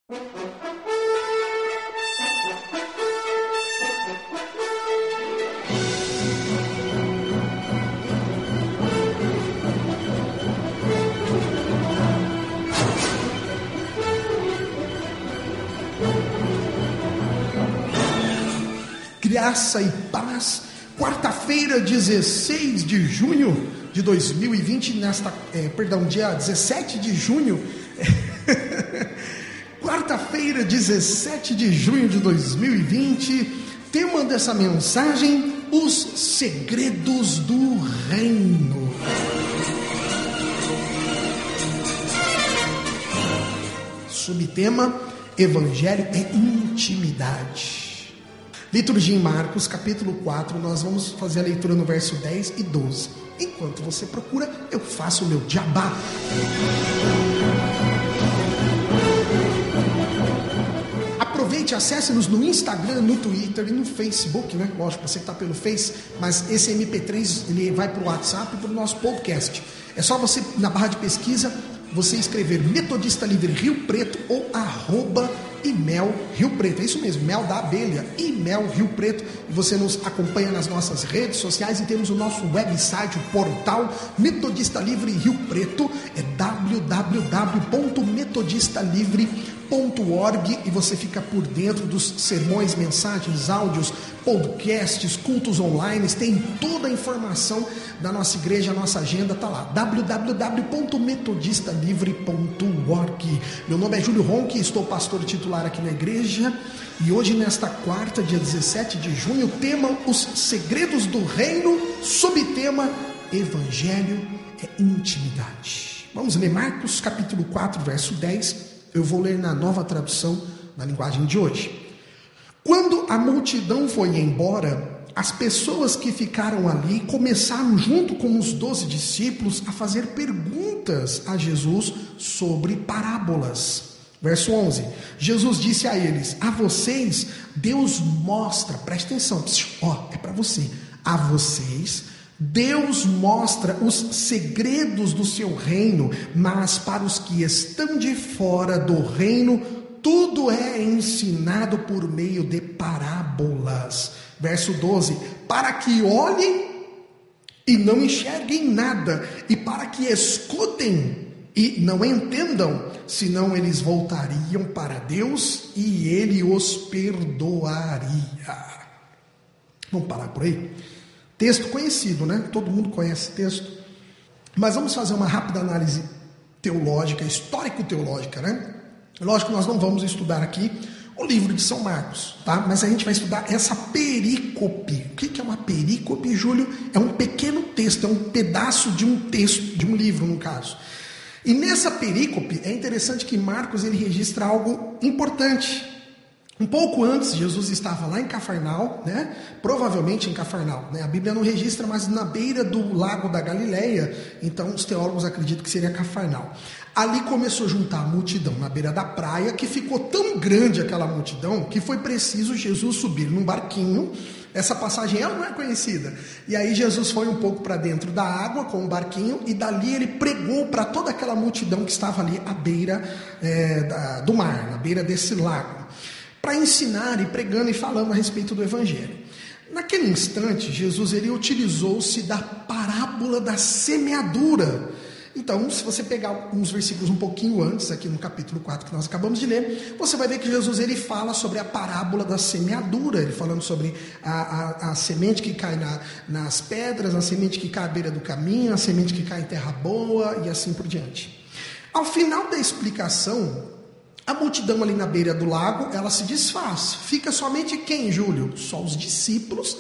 Graça e paz, quarta-feira, 16 de junho de 2020, dia 17 de junho, quarta-feira, 17 de junho de 2020, tema dessa mensagem, os segredos do reino. Subtema, Evangelho é intimidade. Liturgia em Marcos, capítulo 4, nós vamos fazer a leitura no verso 10 e 12. Enquanto você procura, eu faço o meu jabá. Aproveite, acesse-nos no Instagram, no Twitter e no Facebook, né? Lógico, você que está pelo Face, mas esse MP3 ele vai para o WhatsApp e para o nosso podcast. É só você, na barra de pesquisa, você escrever Metodista Livre Rio Preto ou @Imel Rio Preto, é isso mesmo, mel da abelha, Imel Rio Preto, e você nos acompanha nas nossas redes sociais e temos o nosso website, o portal Metodista Livre Rio Preto, é www.metodistalivre.org, e você fica por dentro dos sermões, mensagens, áudios, podcasts, cultos online, tem toda a informação da nossa igreja, a nossa agenda está lá, www.metodistalivre.org. Meu nome é Júlio Ronque, estou pastor titular aqui na igreja, e hoje nesta quarta, dia 17 de junho, tema Os Segredos do Reino, subtema Evangelho é intimidade. Vamos ler Marcos capítulo 4, verso 10, eu vou ler na Nova Tradução, na linguagem de hoje. Quando a multidão foi embora, as pessoas que ficaram ali começaram, junto com os 12 discípulos, a fazer perguntas a Jesus sobre parábolas. Verso 11, Jesus disse a eles, a vocês Deus mostra, preste atenção, é para você, a vocês Deus mostra os segredos do seu reino, mas para os que estão de fora do reino, tudo é ensinado por meio de parábolas. Verso 12, para que olhem e não enxerguem nada, e para que escutem e não entendam, senão eles voltariam para Deus e Ele os perdoaria. Vamos parar por aí? Texto conhecido, né? Todo mundo conhece esse texto. Mas vamos fazer uma rápida análise teológica, histórico-teológica, né? Lógico que nós não vamos estudar aqui o livro de São Marcos, tá? Mas a gente vai estudar essa perícope. O que é uma perícope, Júlio? É um pequeno texto, é um pedaço de um texto, de um livro, no caso. E nessa perícope, é interessante que Marcos ele registra algo importante. Um pouco antes, Jesus estava lá em Cafarnaum, né? Provavelmente em Cafarnaum, né? A Bíblia não registra, mas na beira do lago da Galileia, então os teólogos acreditam que seria Cafarnaum. Ali começou a juntar a multidão na beira da praia, que ficou tão grande aquela multidão, que foi preciso Jesus subir num barquinho. Essa passagem não é conhecida. E aí Jesus foi um pouco para dentro da água com o barquinho, e dali ele pregou para toda aquela multidão que estava ali à beira do mar, na beira desse lago, para ensinar e pregando e falando a respeito do Evangelho. Naquele instante, Jesus ele utilizou-se da parábola da semeadura. Então, se você pegar uns versículos um pouquinho antes, aqui no capítulo 4 que nós acabamos de ler, você vai ver que Jesus ele fala sobre a parábola da semeadura, ele falando sobre a semente que cai nas pedras, a semente que cai à beira do caminho, a semente que cai em terra boa e assim por diante. Ao final da explicação, a multidão ali na beira do lago, ela se desfaz. Fica somente quem, Júlio? Só os discípulos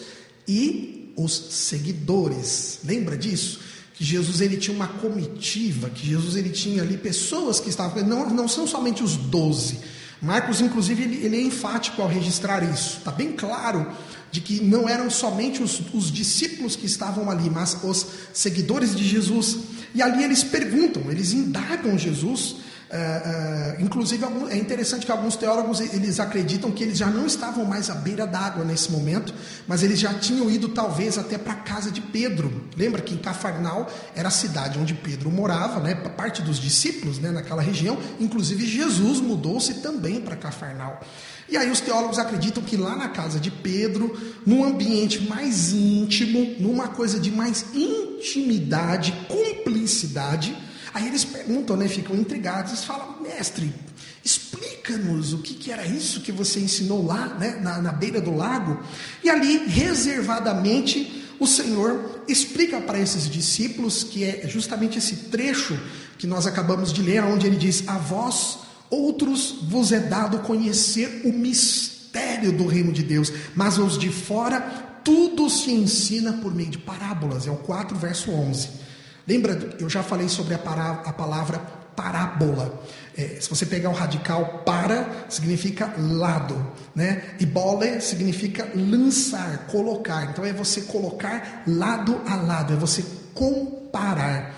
e os seguidores. Lembra disso? Que Jesus ele tinha uma comitiva, que Jesus ele tinha ali pessoas que estavam, não são somente os 12. Marcos, inclusive, ele é enfático ao registrar isso. Está bem claro de que não eram somente os discípulos que estavam ali, mas os seguidores de Jesus. E ali eles perguntam, eles indagam Jesus Inclusive, é interessante que alguns teólogos eles acreditam que eles já não estavam mais à beira d'água nesse momento, mas eles já tinham ido talvez até para a casa de Pedro. Lembra que em Cafarnaum era a cidade onde Pedro morava, né? Parte dos discípulos, né? Naquela região. Inclusive Jesus mudou-se também para Cafarnaum. E aí os teólogos acreditam que lá na casa de Pedro, num ambiente mais íntimo, numa coisa de mais intimidade, cumplicidade, aí eles perguntam, né, ficam intrigados, eles falam: mestre, explica-nos o que era isso que você ensinou lá, né, na beira do lago. E ali, reservadamente, o Senhor explica para esses discípulos, que é justamente esse trecho que nós acabamos de ler, onde ele diz: a vós, outros, vos é dado conhecer o mistério do reino de Deus, mas aos de fora tudo se ensina por meio de parábolas. É o 4, verso 11. Lembra, eu já falei sobre a palavra parábola. Se você pegar o radical, para significa lado, né? E bole significa lançar, colocar. Então é você colocar lado a lado, é você comparar.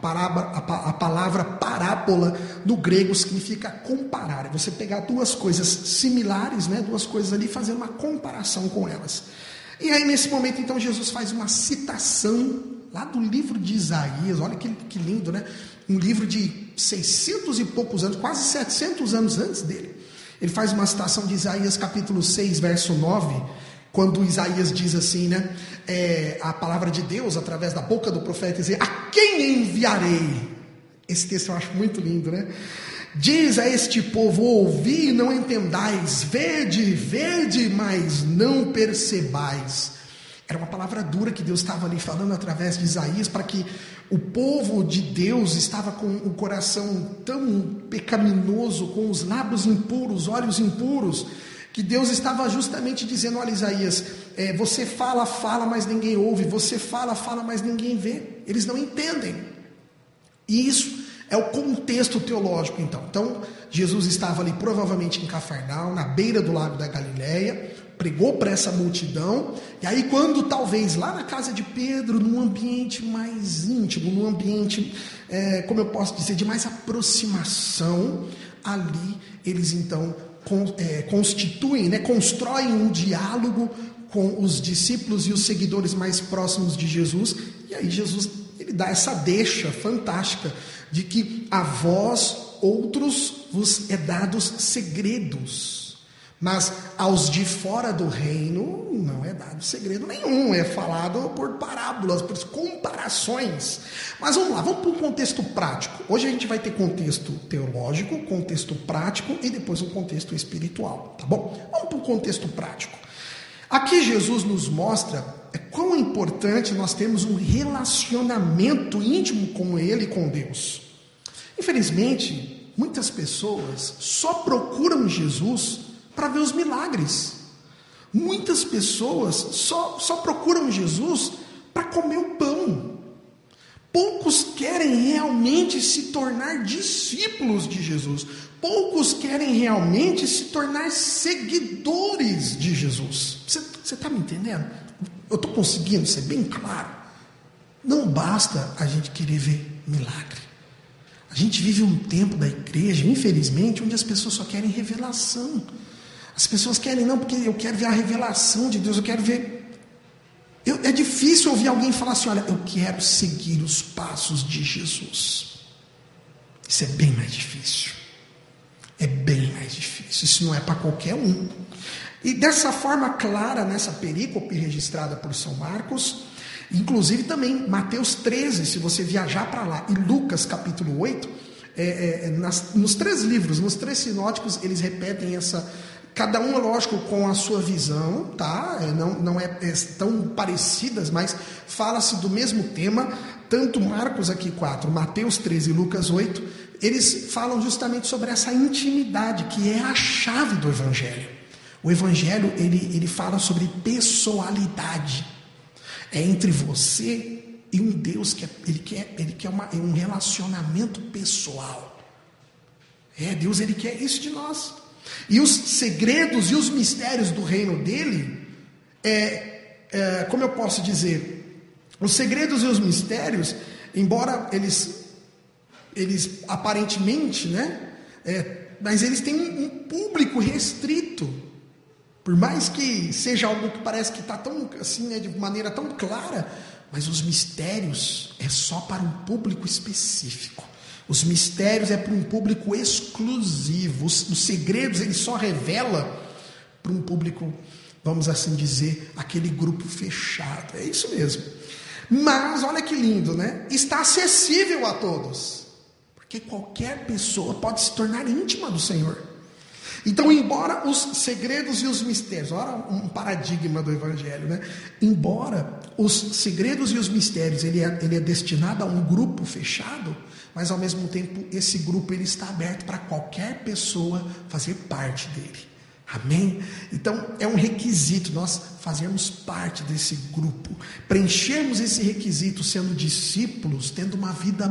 A palavra parábola no grego significa comparar. É você pegar duas coisas similares, né? Duas coisas ali, e fazer uma comparação com elas. E aí nesse momento então Jesus faz uma citação lá do livro de Isaías. Olha que lindo, né? Um livro de 600 e poucos anos, quase 700 anos antes dele. Ele faz uma citação de Isaías capítulo 6, verso 9, quando Isaías diz assim, né? A palavra de Deus, através da boca do profeta, diz: a quem enviarei? Esse texto eu acho muito lindo, né? Diz a este povo: ouvi e não entendais, vede, mas não percebais. Era uma palavra dura que Deus estava ali falando através de Isaías, para que o povo de Deus estava com o coração tão pecaminoso, com os lábios impuros, olhos impuros, que Deus estava justamente dizendo: olha, Isaías, você fala, mas ninguém ouve, você fala, mas ninguém vê, eles não entendem. E isso é o contexto teológico, então. Então, Jesus estava ali provavelmente em Cafarnaum, na beira do lago da Galileia, pregou para essa multidão, e aí quando talvez lá na casa de Pedro, num ambiente mais íntimo, num ambiente, como eu posso dizer, de mais aproximação, ali eles então constituem, né, constroem um diálogo com os discípulos e os seguidores mais próximos de Jesus, e aí Jesus ele dá essa deixa fantástica de que a vós, outros, vos é dados segredos, mas aos de fora do reino não é dado segredo nenhum, é falado por parábolas, por comparações. Mas vamos lá, vamos para um contexto prático. Hoje a gente vai ter contexto teológico, contexto prático e depois um contexto espiritual, tá bom? Vamos para um contexto prático. Aqui Jesus nos mostra quão importante nós termos um relacionamento íntimo com Ele e com Deus. Infelizmente, muitas pessoas só procuram Jesus para ver os milagres. Muitas pessoas só procuram Jesus para comer o pão. Poucos querem realmente se tornar discípulos de Jesus. Poucos querem realmente se tornar seguidores de Jesus. Você está me entendendo? Eu estou conseguindo ser bem claro? Não basta a gente querer ver milagre. A gente vive um tempo da igreja, infelizmente, onde as pessoas só querem revelação. As pessoas querem, não, porque eu quero ver a revelação de Deus, eu quero ver. É difícil ouvir alguém falar assim: olha, eu quero seguir os passos de Jesus. Isso é bem mais difícil. É bem mais difícil. Isso não é para qualquer um. E dessa forma clara, nessa perícope registrada por São Marcos, inclusive também Mateus 13, se você viajar para lá, e Lucas capítulo 8, nos 3 livros, nos 3 sinóticos, eles repetem essa, cada um, lógico, com a sua visão, tá? Não é tão parecidas, mas fala-se do mesmo tema. Tanto Marcos aqui 4, Mateus 13 e Lucas 8, eles falam justamente sobre essa intimidade, que é a chave do Evangelho. O Evangelho, ele fala sobre pessoalidade. É entre você e um Deus que ele quer um relacionamento pessoal. Deus, ele quer isso de nós. E os segredos e os mistérios do reino dele, como eu posso dizer, os segredos e os mistérios, embora eles eles aparentemente, né? Mas eles têm um público restrito. Por mais que seja algo que parece que está tão assim, né, de maneira tão clara, mas os mistérios é só para um público específico. Os mistérios é para um público exclusivo. Os segredos ele só revela para um público, vamos assim dizer, aquele grupo fechado. É isso mesmo. Mas olha que lindo, né? Está acessível a todos, porque qualquer pessoa pode se tornar íntima do Senhor. Então, embora os segredos e os mistérios, olha um paradigma do Evangelho, né? Embora os segredos e os mistérios ele é destinado a um grupo fechado, mas ao mesmo tempo esse grupo ele está aberto para qualquer pessoa fazer parte dele. Amém? Então é um requisito nós fazermos parte desse grupo, preenchermos esse requisito sendo discípulos, tendo uma vida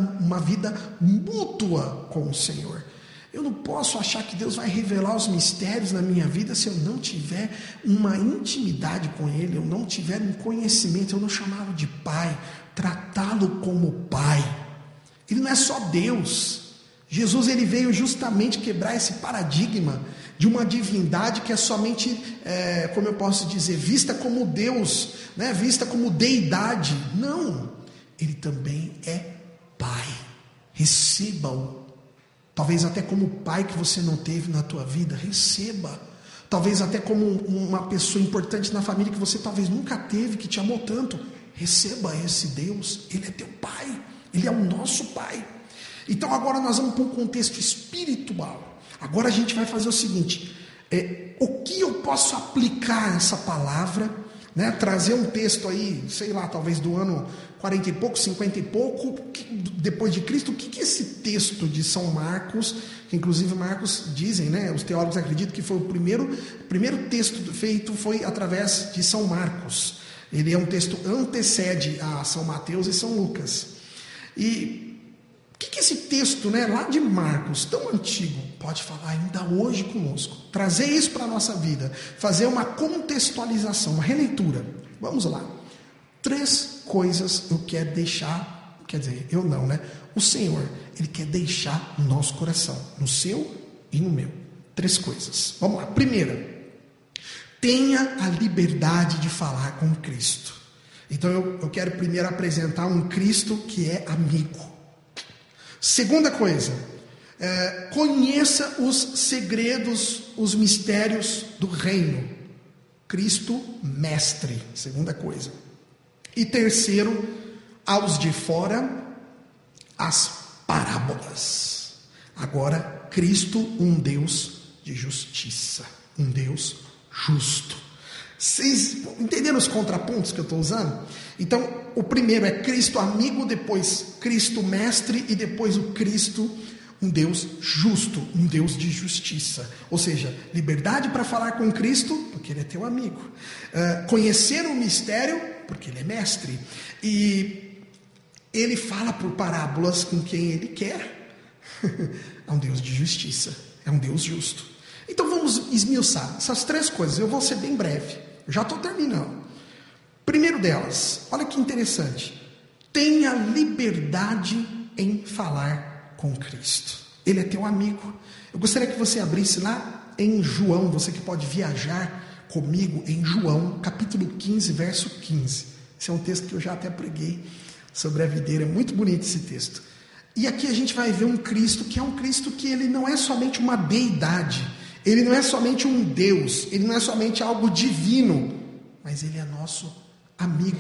mútua com o Senhor. Eu não posso achar que Deus vai revelar os mistérios na minha vida se eu não tiver uma intimidade com Ele, eu não tiver um conhecimento, eu não chamá-lo de Pai, tratá-lo como Pai. Ele não é só Deus. Jesus ele veio justamente quebrar esse paradigma de uma divindade que é somente, como eu posso dizer, vista como Deus, né? Vista como deidade. Não, Ele também é Pai. Receba-o. Talvez até como pai que você não teve na tua vida, receba. Talvez até como uma pessoa importante na família que você talvez nunca teve, que te amou tanto. Receba esse Deus, Ele é teu Pai, Ele é o nosso Pai. Então agora nós vamos para um contexto espiritual. Agora a gente vai fazer o seguinte, o que eu posso aplicar essa palavra, né? Trazer um texto aí, sei lá, talvez do ano 40 e pouco, 50 e pouco, depois de Cristo. O que é esse texto de São Marcos, que inclusive Marcos dizem, né? Os teólogos acreditam que foi o primeiro texto feito foi através de São Marcos. Ele é um texto antecede a São Mateus e São Lucas. E o que esse texto, né, lá de Marcos, tão antigo, pode falar ainda hoje conosco? Trazer isso para a nossa vida, fazer uma contextualização, uma releitura. Vamos lá. 3 coisas eu quero deixar, quer dizer, eu não, né? O Senhor, Ele quer deixar no nosso coração, no seu e no meu. 3 coisas. Vamos lá. Primeira, tenha a liberdade de falar com Cristo. Então eu quero primeiro apresentar um Cristo que é amigo. Segunda coisa, conheça os segredos, os mistérios do reino. Cristo mestre, segunda coisa. E terceiro, aos de fora, as parábolas. Agora, Cristo, um Deus de justiça, um Deus justo. Vocês entenderam os contrapontos que eu estou usando? Então, o primeiro é Cristo amigo, depois Cristo mestre e depois o Cristo, um Deus justo, um Deus de justiça. Ou seja, liberdade para falar com Cristo, porque Ele é teu amigo. Conhecer o mistério, porque Ele é mestre. E Ele fala por parábolas com quem Ele quer. É um Deus de justiça, é um Deus justo. Então vamos esmiuçar essas 3 coisas, eu vou ser bem breve. Já estou terminando. Primeiro delas, olha que interessante. Tenha liberdade em falar com Cristo. Ele é teu amigo. Eu gostaria que você abrisse lá em João, você que pode viajar comigo em João, capítulo 15, verso 15. Esse é um texto que eu já até preguei sobre a videira, é muito bonito esse texto. E aqui a gente vai ver um Cristo que é um Cristo que ele não é somente uma deidade, ele não é somente um Deus, ele não é somente algo divino, mas ele é nosso amigo.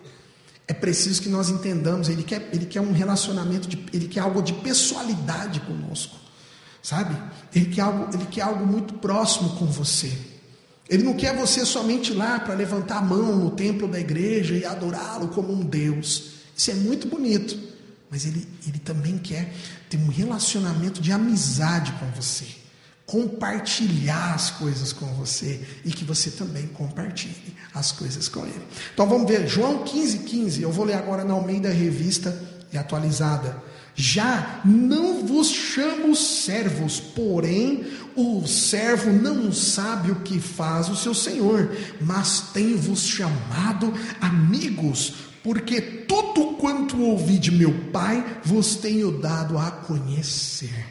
É preciso que nós entendamos, ele quer um relacionamento, ele quer algo de pessoalidade conosco, sabe? Ele quer algo muito próximo com você. Ele não quer você somente lá para levantar a mão no templo da igreja e adorá-lo como um Deus. Isso é muito bonito, mas ele também quer ter um relacionamento de amizade com você, compartilhar as coisas com você e que você também compartilhe as coisas com Ele. Então vamos ver, João 15:15, eu vou ler agora na Almeida Revista e Atualizada. Já não vos chamo servos, porém o servo não sabe o que faz o seu senhor, mas tenho-vos chamado amigos, porque tudo quanto quanto ouvi de meu Pai, vos tenho dado a conhecer.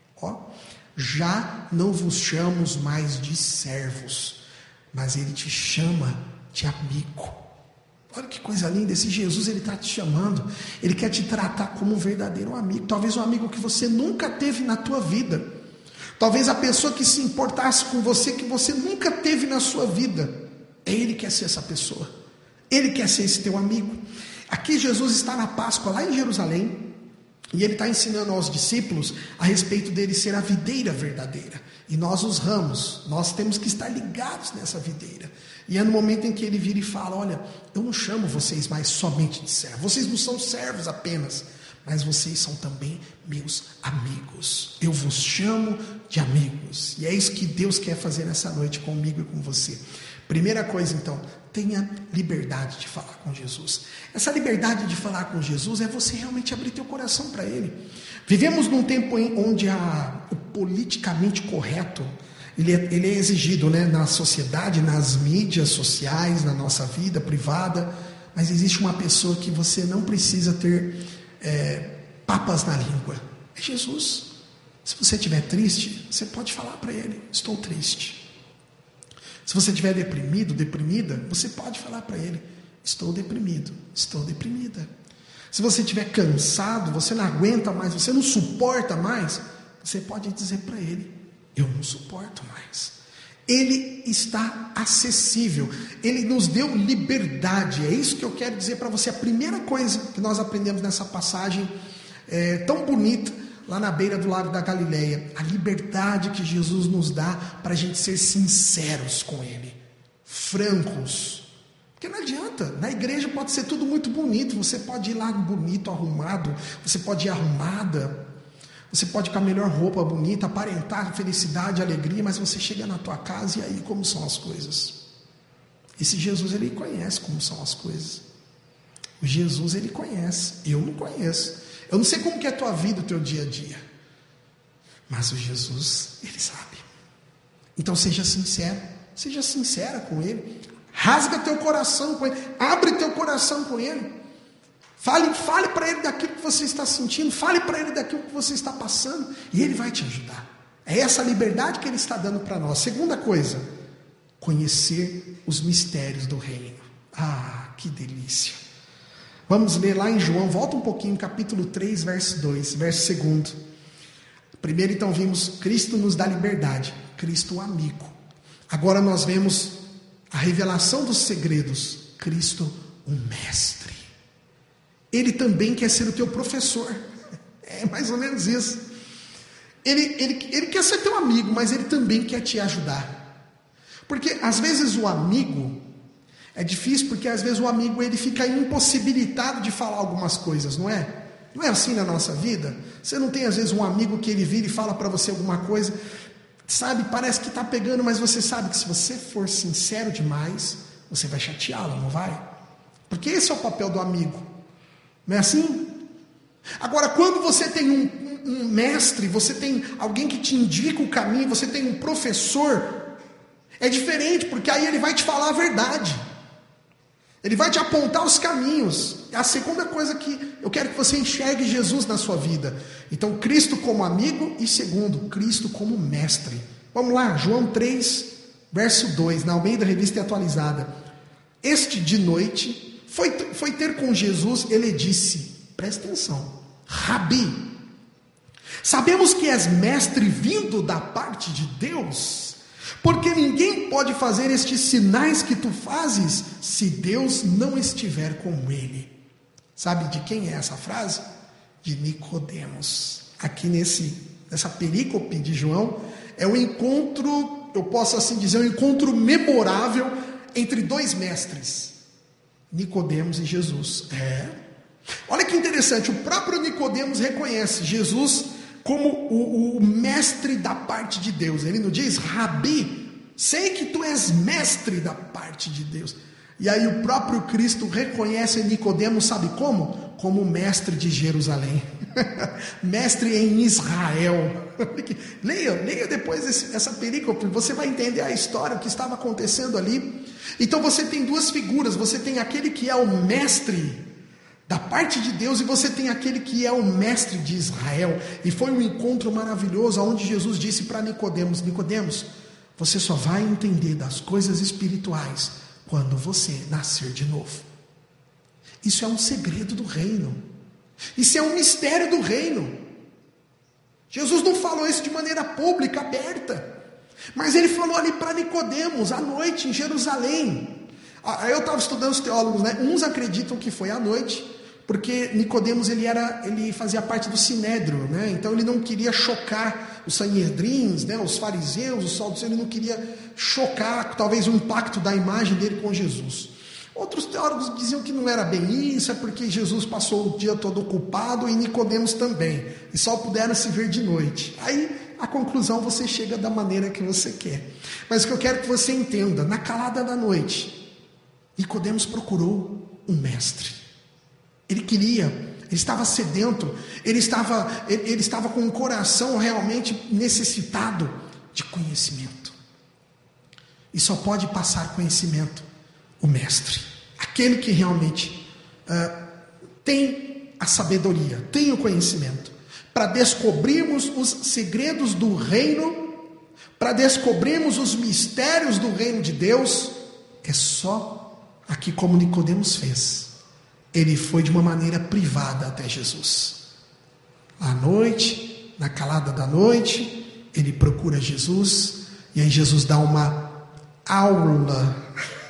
Já não vos chamamos mais de servos, mas Ele te chama de amigo. Olha que coisa linda, esse Jesus, Ele está te chamando, Ele quer te tratar como um verdadeiro amigo, talvez um amigo que você nunca teve na tua vida, talvez a pessoa que se importasse com você, que você nunca teve na sua vida, Ele quer ser essa pessoa, Ele quer ser esse teu amigo. Aqui Jesus está na Páscoa, lá em Jerusalém, e Ele está ensinando aos discípulos a respeito dele ser a videira verdadeira, e nós os ramos, nós temos que estar ligados nessa videira. E é no momento em que Ele vira e fala: olha, eu não chamo vocês mais somente de servos, vocês não são servos apenas, mas vocês são também meus amigos, eu vos chamo de amigos. E é isso que Deus quer fazer nessa noite comigo e com você. Primeira coisa então, tenha liberdade de falar com Jesus. Essa liberdade de falar com Jesus é você realmente abrir teu coração para Ele. Vivemos num tempo onde o politicamente correto ele é exigido, né, na sociedade, nas mídias sociais, na nossa vida privada, mas existe uma pessoa que você não precisa ter papas na língua, é Jesus. Se você estiver triste, você pode falar para Ele: estou triste. Se você estiver deprimido, deprimida, você pode falar para Ele: estou deprimido, estou deprimida. Se você estiver cansado, você não aguenta mais, você não suporta mais, você pode dizer para Ele: eu não suporto mais. Ele está acessível, Ele nos deu liberdade. É isso que eu quero dizer para você. A primeira coisa que nós aprendemos nessa passagem tão bonita, lá na beira do lago da Galileia, a liberdade que Jesus nos dá para a gente ser sinceros com Ele, francos. Porque não adianta, na igreja pode ser tudo muito bonito, você pode ir lá bonito, arrumado, você pode ir arrumada, você pode ir com a melhor roupa bonita, aparentar felicidade, alegria, mas você chega na tua casa e aí como são as coisas? Esse Jesus, Ele conhece como são as coisas. O Jesus, Ele conhece, eu não conheço. Eu não sei como que é a tua vida, o teu dia a dia, mas o Jesus, Ele sabe. Então seja sincero, seja sincera com Ele, rasga teu coração com Ele, abre teu coração com Ele, fale para Ele daquilo que você está sentindo, fale para Ele daquilo que você está passando, e Ele vai te ajudar. É essa liberdade que Ele está dando para nós. Segunda coisa, conhecer os mistérios do reino. Ah, que delícia! Vamos ler lá em João, volta um pouquinho, capítulo 3, verso 2, verso 2. Primeiro então vimos Cristo nos dá liberdade, Cristo o amigo. Agora nós vemos a revelação dos segredos, Cristo o mestre. Ele também quer ser o teu professor, é mais ou menos isso. Ele quer ser teu amigo, mas Ele também quer te ajudar. Porque às vezes o amigo... É difícil porque às vezes o amigo ele fica impossibilitado de falar algumas coisas, não é? Não é assim na nossa vida? Você não tem às vezes um amigo que ele vira e fala para você alguma coisa, sabe, parece que está pegando, mas você sabe que se você for sincero demais, você vai chateá-lo, não vai? Porque esse é o papel do amigo, não é assim? Agora, quando você tem um mestre, você tem alguém que te indica o caminho, você tem um professor, é diferente, porque aí ele vai te falar a verdade. Ele vai te apontar os caminhos. É a segunda coisa que eu quero que você enxergue Jesus na sua vida. Então, Cristo como amigo e segundo, Cristo como mestre. Vamos lá, João 3, verso 2, na Almeida Revista Atualizada. Este de noite foi ter com Jesus, ele disse, presta atenção, Rabi, sabemos que és mestre vindo da parte de Deus, porque ninguém pode fazer estes sinais que tu fazes se Deus não estiver com ele. Sabe de quem é essa frase? De Nicodemos. Aqui nessa perícope de João, é um encontro, eu posso assim dizer, um encontro memorável entre dois mestres, Nicodemos e Jesus. Olha que interessante, o próprio Nicodemos reconhece Jesus como o mestre da parte de Deus. Ele não diz, Rabi, sei que tu és mestre da parte de Deus. E aí o próprio Cristo reconhece Nicodemos, sabe como? Como mestre de Jerusalém, mestre em Israel. Leia depois essa perícope, você vai entender a história, o que estava acontecendo ali. Então você tem duas figuras, você tem aquele que é o mestre da parte de Deus, e você tem aquele que é o mestre de Israel. E foi um encontro maravilhoso, onde Jesus disse para Nicodemos: Nicodemos, você só vai entender das coisas espirituais quando você nascer de novo. Isso é um segredo do reino. Isso é um mistério do reino. Jesus não falou isso de maneira pública, aberta, mas ele falou ali para Nicodemos, à noite, em Jerusalém. Eu estava estudando os teólogos, né? Uns acreditam que foi à noite, porque Nicodemos ele fazia parte do Sinédrio, né? Então ele não queria chocar os sanhedrins, né? Os fariseus, os saduceus, ele não queria chocar talvez o impacto da imagem dele com Jesus. Outros teólogos diziam que não era bem isso, é porque Jesus passou o dia todo ocupado e Nicodemos também, e só puderam se ver de noite. Aí a conclusão você chega da maneira que você quer. Mas o que eu quero que você entenda, na calada da noite, Nicodemos procurou um mestre. Ele estava sedento, ele estava com o coração realmente necessitado de conhecimento. E só pode passar conhecimento o mestre, aquele que realmente tem a sabedoria, tem o conhecimento, para descobrirmos os segredos do reino, para descobrirmos os mistérios do reino de Deus. É só aqui como Nicodemos fez. Ele foi de uma maneira privada até Jesus. À noite, na calada da noite, ele procura Jesus, e aí Jesus dá uma aula.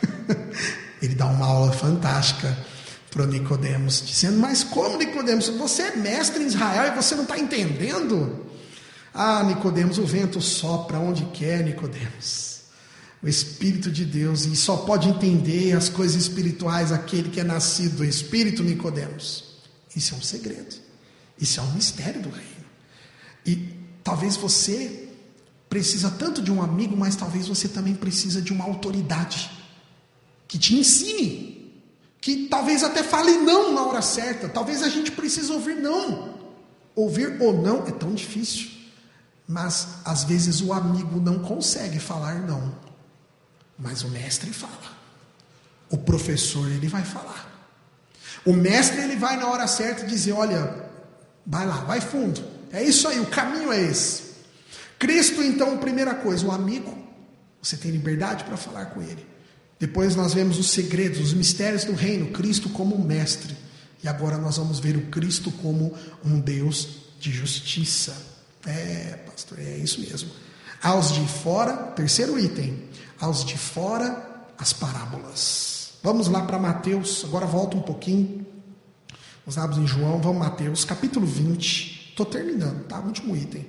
Ele dá uma aula fantástica para Nicodemos, dizendo: mas como, Nicodemos, você é mestre em Israel e você não está entendendo? Ah, Nicodemos, o vento sopra onde quer, Nicodemos. O Espírito de Deus, e só pode entender as coisas espirituais aquele que é nascido do Espírito, Nicodemos. Isso é um segredo, isso é um mistério do reino. E talvez você precisa tanto de um amigo, mas talvez você também precisa de uma autoridade que te ensine, que talvez até fale não na hora certa. Talvez a gente precise ouvir não. Ouvir ou não é tão difícil, mas às vezes o amigo não consegue falar não, mas o mestre fala. O professor, ele vai falar. O mestre, ele vai na hora certa dizer: olha, vai lá, vai fundo, é isso aí, o caminho é esse. Cristo, então, primeira coisa, o amigo, você tem liberdade para falar com ele. Depois nós vemos os segredos, os mistérios do reino, Cristo como um mestre. E agora nós vamos ver o Cristo como um Deus de justiça. Pastor, é isso mesmo. Aos de fora, terceiro item, aos de fora, as parábolas. Vamos lá para Mateus, agora volta um pouquinho. Nós abrimos em João, vamos Mateus, capítulo 20. Estou terminando, tá? Último item.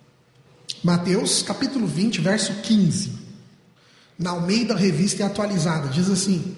Mateus, capítulo 20, verso 15. Na Almeida Revista Atualizada, diz assim: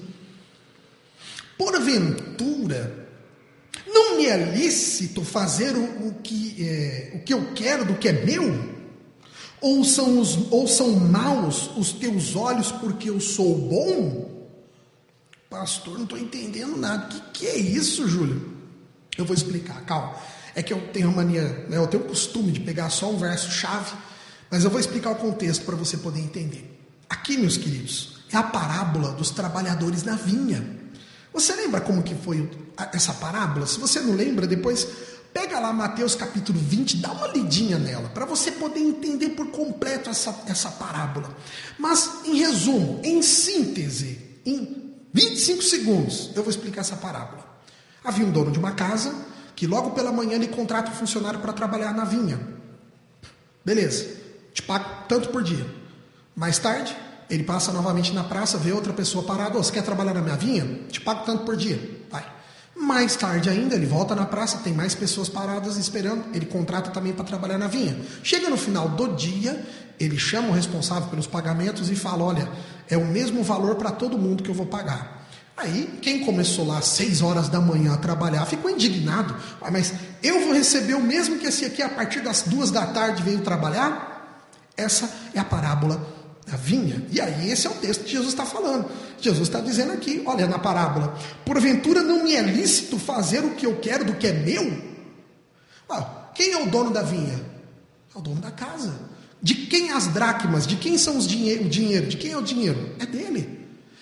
porventura, não me é lícito fazer o que eu quero do que é meu? Ou são maus os teus olhos porque eu sou bom? Pastor, não estou entendendo nada. O que é isso, Júlio? Eu vou explicar, calma. É que eu tenho a mania, eu tenho o costume de pegar só um verso-chave, mas eu vou explicar o contexto para você poder entender. Aqui, meus queridos, é a parábola dos trabalhadores na vinha. Você lembra como que foi essa parábola? Se você não lembra, depois pega lá Mateus capítulo 20, dá uma lidinha nela, para você poder entender por completo essa parábola. Mas, em resumo, em síntese, em 25 segundos, eu vou explicar essa parábola. Havia um dono de uma casa, que logo pela manhã ele contrata um funcionário para trabalhar na vinha. Beleza, te pago tanto por dia. Mais tarde, ele passa novamente na praça, vê outra pessoa parada: você quer trabalhar na minha vinha? Te pago tanto por dia. Vai. Mais tarde ainda, ele volta na praça, tem mais pessoas paradas esperando, ele contrata também para trabalhar na vinha. Chega no final do dia, ele chama o responsável pelos pagamentos e fala: olha, é o mesmo valor para todo mundo que eu vou pagar. Aí, quem começou lá às 6 horas da manhã a trabalhar, ficou indignado: mas eu vou receber o mesmo que esse aqui a partir das 2 da tarde veio trabalhar? Essa é a parábola da vinha. E aí esse é o texto que Jesus está falando. Jesus está dizendo aqui, olha, na parábola: porventura não me é lícito fazer o que eu quero do que é meu? Quem é o dono da vinha? É o dono da casa. De quem as dracmas? De quem são o dinheiro? De quem é o dinheiro? É dele.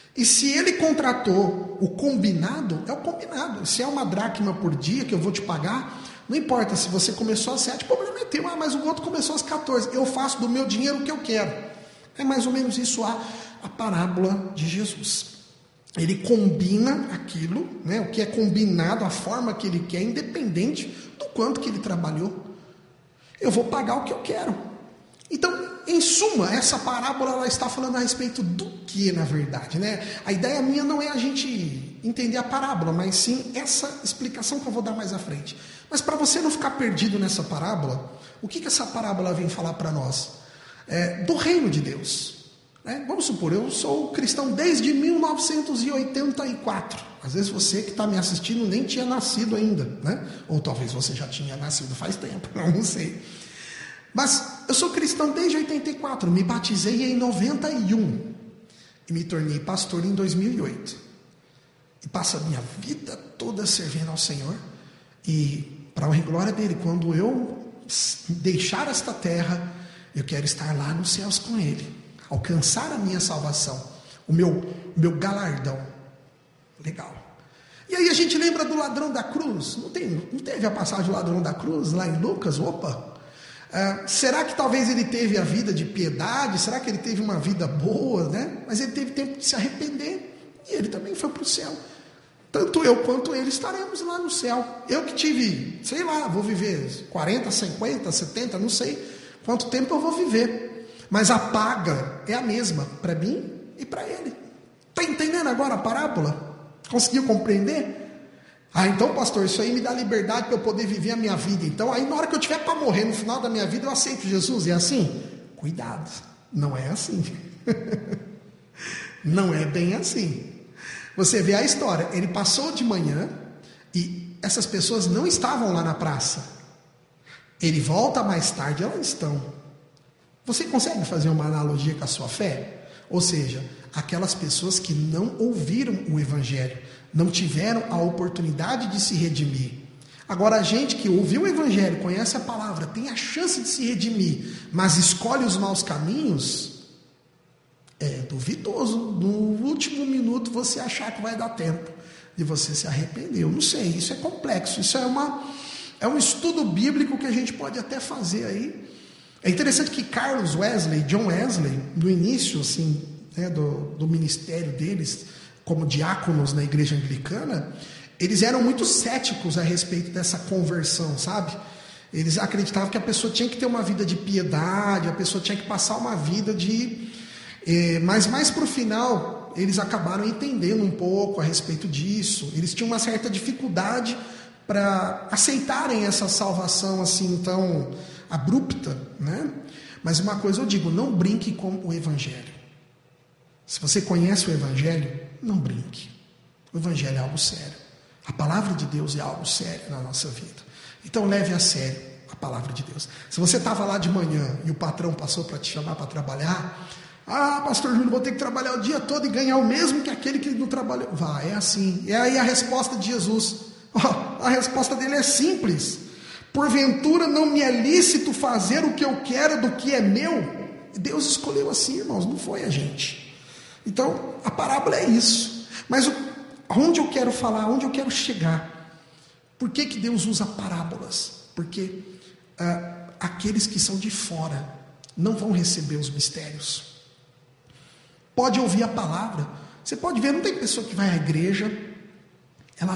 E se ele contratou o combinado, é o combinado. Se é uma dracma por dia que eu vou te pagar, não importa se você começou às 7, o problema é teu. Mas o outro começou às 14. Eu faço do meu dinheiro o que eu quero. É mais ou menos isso a parábola de Jesus. Ele combina aquilo, né, o que é combinado, a forma que ele quer, independente do quanto que ele trabalhou. Eu vou pagar o que eu quero. Então, em suma, essa parábola ela está falando a respeito do que, na verdade, né? A ideia minha não é a gente entender a parábola, mas sim essa explicação que eu vou dar mais à frente. Mas para você não ficar perdido nessa parábola, o que essa parábola vem falar para nós? Do reino de Deus. Né? Vamos supor, eu sou cristão desde 1984. Às vezes você que está me assistindo nem tinha nascido ainda, né? Ou talvez você já tinha nascido faz tempo, não sei. Mas eu sou cristão desde 84, me batizei em 91 e me tornei pastor em 2008. E passo a minha vida toda servindo ao Senhor. E para a honra e glória dele, quando eu deixar esta terra, eu quero estar lá nos céus com ele, alcançar a minha salvação, o meu galardão. Legal. E aí a gente lembra do ladrão da cruz. Não teve a passagem do ladrão da cruz lá em Lucas? Opa! Será que talvez ele teve a vida de piedade? Será que ele teve uma vida boa, né? Mas ele teve tempo de se arrepender e ele também foi para o céu. Tanto eu quanto ele estaremos lá no céu. Eu que tive, sei lá, vou viver 40, 50, 70, não sei quanto tempo eu vou viver. Mas a paga é a mesma para mim e para ele. Está entendendo agora a parábola? Conseguiu compreender? Então, pastor, isso aí me dá liberdade para eu poder viver a minha vida. Então, aí na hora que eu tiver para morrer, no final da minha vida, eu aceito Jesus. É assim? Cuidado, não é assim. Não é bem assim. Você vê a história, ele passou de manhã e essas pessoas não estavam lá na praça. Ele volta mais tarde, elas estão. Você consegue fazer uma analogia com a sua fé? Ou seja, aquelas pessoas que não ouviram o Evangelho, não tiveram a oportunidade de se redimir. Agora, a gente que ouviu o Evangelho, conhece a palavra, tem a chance de se redimir, mas escolhe os maus caminhos, é duvidoso. No último minuto você achar que vai dar tempo de você se arrepender. Eu não sei, isso é complexo, isso é um estudo bíblico que a gente pode até fazer aí. É interessante que John Wesley, no início assim, né, do ministério deles, como diáconos na igreja anglicana, eles eram muito céticos a respeito dessa conversão, sabe? Eles acreditavam que a pessoa tinha que ter uma vida de piedade, a pessoa tinha que passar uma vida de... Mas mais para o final, eles acabaram entendendo um pouco a respeito disso. Eles tinham uma certa dificuldade para aceitarem essa salvação assim tão abrupta, né? Mas uma coisa eu digo, não brinque com o Evangelho. Se você conhece o Evangelho, não brinque. O Evangelho é algo sério. A palavra de Deus é algo sério na nossa vida. Então leve a sério a palavra de Deus. Se você estava lá de manhã e o patrão passou para te chamar para trabalhar, pastor Júlio, vou ter que trabalhar o dia todo e ganhar o mesmo que aquele que não trabalhou. Vai, é assim. É aí a resposta de Jesus. A resposta dele é simples. Porventura não me é lícito fazer o que eu quero do que é meu? Deus escolheu assim, irmãos, não foi a gente. Então, a parábola é isso. Mas onde eu quero falar, onde eu quero chegar? Por que Deus usa parábolas? Porque aqueles que são de fora não vão receber os mistérios. Pode ouvir a palavra. Você pode ver, não tem pessoa que vai à igreja, ela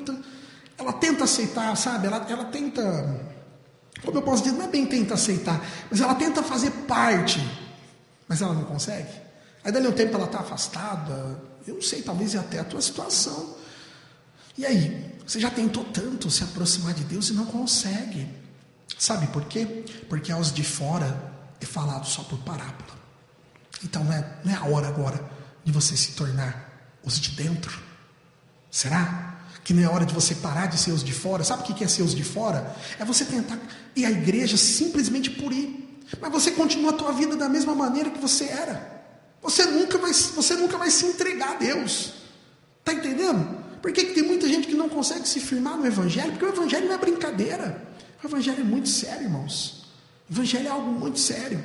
tenta aceitar, sabe? Ela tenta, como eu posso dizer, não é bem tenta aceitar, mas ela tenta fazer parte, mas ela não consegue. Aí dali um tempo ela está afastada, eu não sei, talvez é até a tua situação. E aí, você já tentou tanto se aproximar de Deus e não consegue. Sabe por quê? Porque aos de fora é falado só por parábola. Então não é a hora agora de você se tornar os de dentro. Será? Que não é hora de você parar de ser os de fora? Sabe o que é ser os de fora? É você tentar ir à igreja simplesmente por ir. Mas você continua a tua vida da mesma maneira que você era. Você nunca vai se entregar a Deus. Está entendendo? Por que tem muita gente que não consegue se firmar no Evangelho? Porque o Evangelho não é brincadeira. O Evangelho é muito sério, irmãos. O Evangelho é algo muito sério.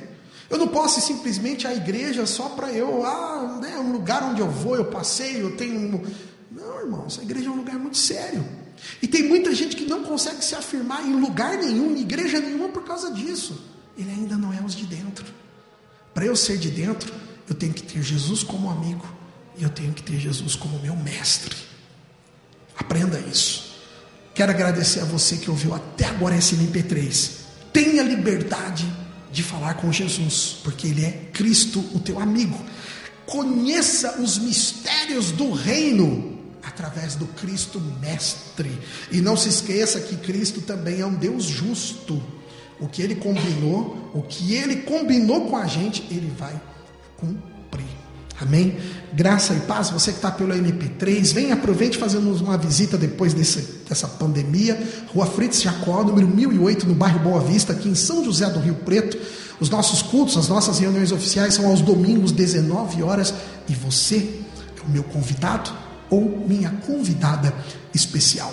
Eu não posso ir simplesmente à igreja só para eu, um lugar onde eu vou, eu passeio, eu tenho... Não, irmãos, a igreja é um lugar muito sério. E tem muita gente que não consegue se afirmar em lugar nenhum, em igreja nenhuma por causa disso. Ele ainda não é os de dentro. Para eu ser de dentro, eu tenho que ter Jesus como amigo. E eu tenho que ter Jesus como meu mestre. Aprenda isso. Quero agradecer a você que ouviu até agora esse MP3. Tenha liberdade de falar com Jesus, porque Ele é Cristo, o teu amigo. Conheça os mistérios do reino através do Cristo mestre. E não se esqueça que Cristo também é um Deus justo. O que Ele combinou com a gente, Ele vai cumprir. Amém? Graça e paz, você que está pelo MP3, vem, aproveite fazendo uma visita depois dessa pandemia. Rua Fritz Jacó, número 1008, no bairro Boa Vista, aqui em São José do Rio Preto. Os nossos cultos, as nossas reuniões oficiais são aos domingos, 19 horas. E você é o meu convidado ou minha convidada especial.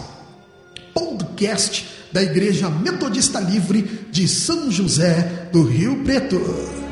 Podcast da Igreja Metodista Livre de São José do Rio Preto.